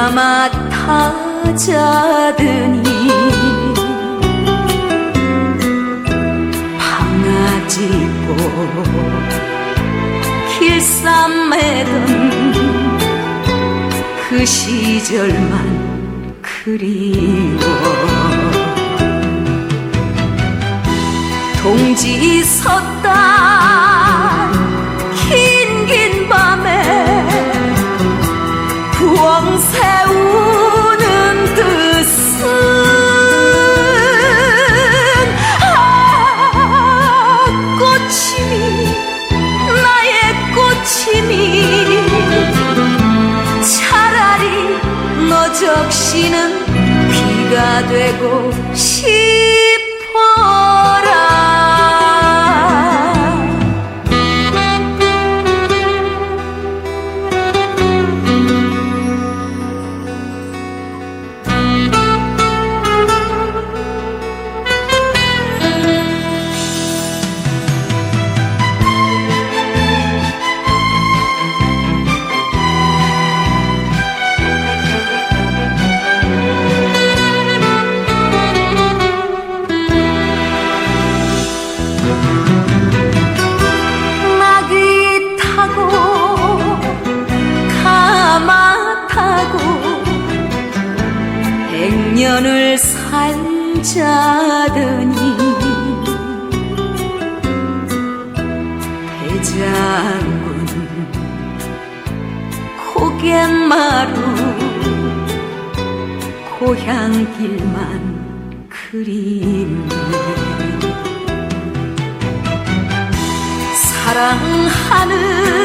맡아 자더니 방아지고 길쌈매던 그 시절만 그리워. 동지 섰다 긴 밤에 부엉 세우는 뜻은 꽃임이 나의 꽃임이 차라리 너 적시는 비가 되고 싶어라. 나귀 타고 가마 타고 100년을 살자더니 대장군 고갯마루 고향길만 그립네. 사랑하는